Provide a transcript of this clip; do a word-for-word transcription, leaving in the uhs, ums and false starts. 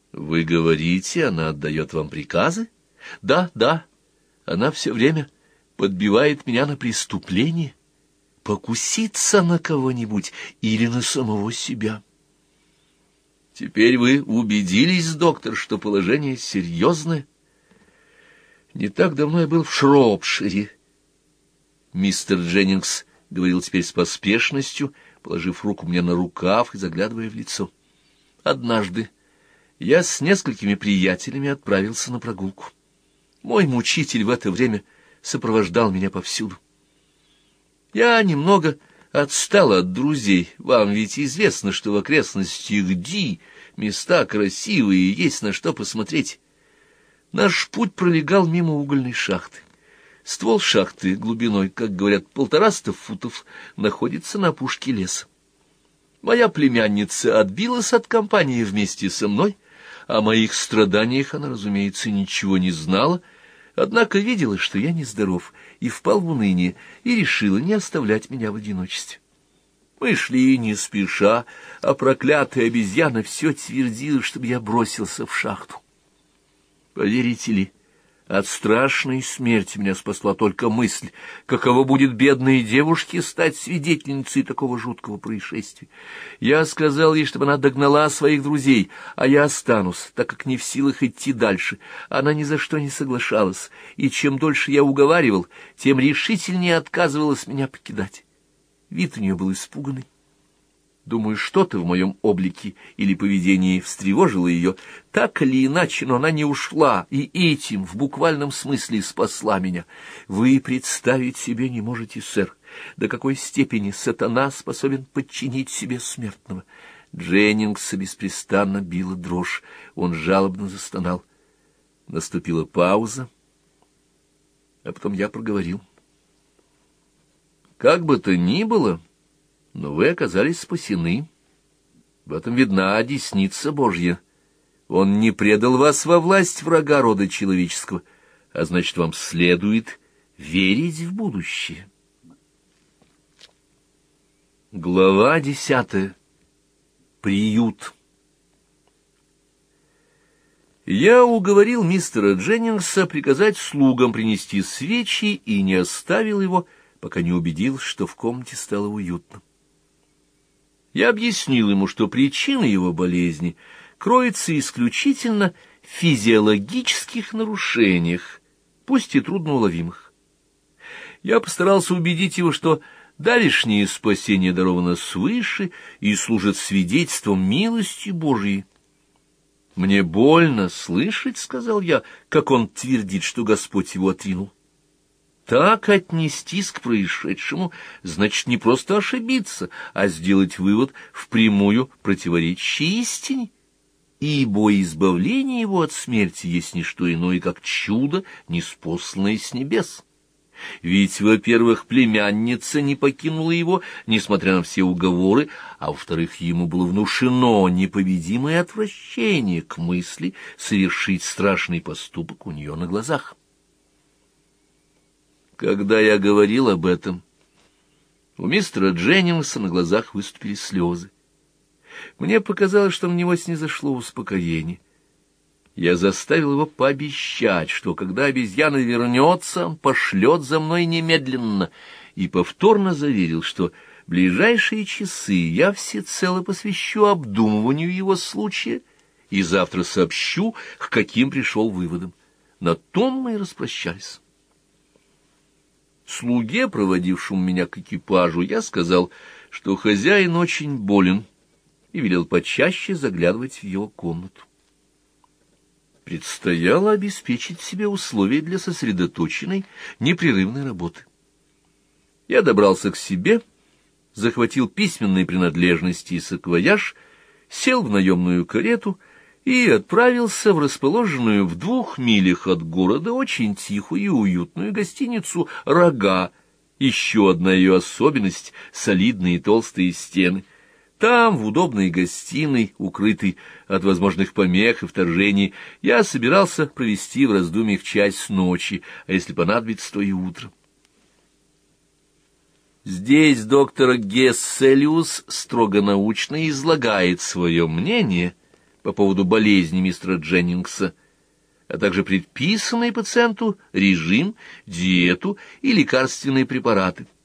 Вы говорите, она отдает вам приказы? Да, да, она все время подбивает меня на преступление, покуситься на кого-нибудь или на самого себя. Теперь вы убедились, доктор, что положение серьезное? Не так давно я был в Шропшире. Мистер Дженнингс говорил теперь с поспешностью, положив руку мне на рукав и заглядывая в лицо. Однажды я с несколькими приятелями отправился на прогулку. Мой мучитель в это время сопровождал меня повсюду. Я немного отстал от друзей. Вам ведь известно, что в окрестностях Ди места красивые, есть на что посмотреть. Наш путь пролегал мимо угольной шахты. Ствол шахты глубиной, как говорят, полтораста футов, находится на опушке леса. Моя племянница отбилась от компании вместе со мной. О моих страданиях она, разумеется, ничего не знала, однако видела, что я нездоров, и впал в уныние, и решила не оставлять меня в одиночестве. Мы шли не спеша, а проклятая обезьяна все твердила, чтобы я бросился в шахту. Поверите ли, от страшной смерти меня спасла только мысль, каково будет бедной девушке стать свидетельницей такого жуткого происшествия. Я сказал ей, чтобы она догнала своих друзей, а я останусь, так как не в силах идти дальше. Она ни за что не соглашалась, и чем дольше я уговаривал, тем решительнее отказывалась меня покидать. Вид у нее был испуганный. Думаю, что-то в моем облике или поведении встревожило ее. Так или иначе, но она не ушла, и этим, в буквальном смысле, спасла меня. Вы представить себе не можете, сэр, до какой степени сатана способен подчинить себе смертного. Дженнингса беспрестанно била дрожь. Он жалобно застонал. Наступила пауза, а потом я проговорил. Как бы то ни было, но вы оказались спасены. В этом видна десница Божья. Он не предал вас во власть врага рода человеческого, а значит, вам следует верить в будущее. Глава десятая. Приют. Я уговорил мистера Дженнингса приказать слугам принести свечи и не оставил его, пока не убедился, что в комнате стало уютно. Я объяснил ему, что причина его болезни кроется исключительно в физиологических нарушениях, пусть и трудноуловимых. Я постарался убедить его, что давешнее спасение даровано свыше и служит свидетельством милости Божией. «Мне больно слышать, — сказал я, — как он твердит, что Господь его отринул. Так отнестись к происшедшему значит не просто ошибиться, а сделать вывод впрямую противоречащий истине, ибо избавление его от смерти есть не что иное, как чудо, ниспосланное с небес. Ведь, во-первых, племянница не покинула его, несмотря на все уговоры, а во-вторых, ему было внушено непобедимое отвращение к мысли совершить страшный поступок у нее на глазах. Когда я говорил об этом, у мистера Дженнингса на глазах выступили слезы. Мне показалось, что на него снизошло успокоение. Я заставил его пообещать, что когда обезьяна вернется, он пошлет за мной немедленно, и повторно заверил, что ближайшие часы я всецело посвящу обдумыванию его случая и завтра сообщу, к каким пришел выводам. На том мы и распрощались. Слуге, проводившему меня к экипажу, я сказал, что хозяин очень болен, и велел почаще заглядывать в его комнату. Предстояло обеспечить себе условия для сосредоточенной, непрерывной работы. Я добрался к себе, захватил письменные принадлежности и саквояж, сел в наемную карету и отправился в расположенную в двух милях от города очень тихую и уютную гостиницу «Рога». Еще одна ее особенность — солидные толстые стены. Там, в удобной гостиной, укрытой от возможных помех и вторжений, я собирался провести в раздумьях часть ночи, а если понадобится, то и утро. Здесь доктор Гесселиус строго научно излагает свое мнение по поводу болезни мистера Дженнингса, а также предписанные пациенту режим, диету и лекарственные препараты.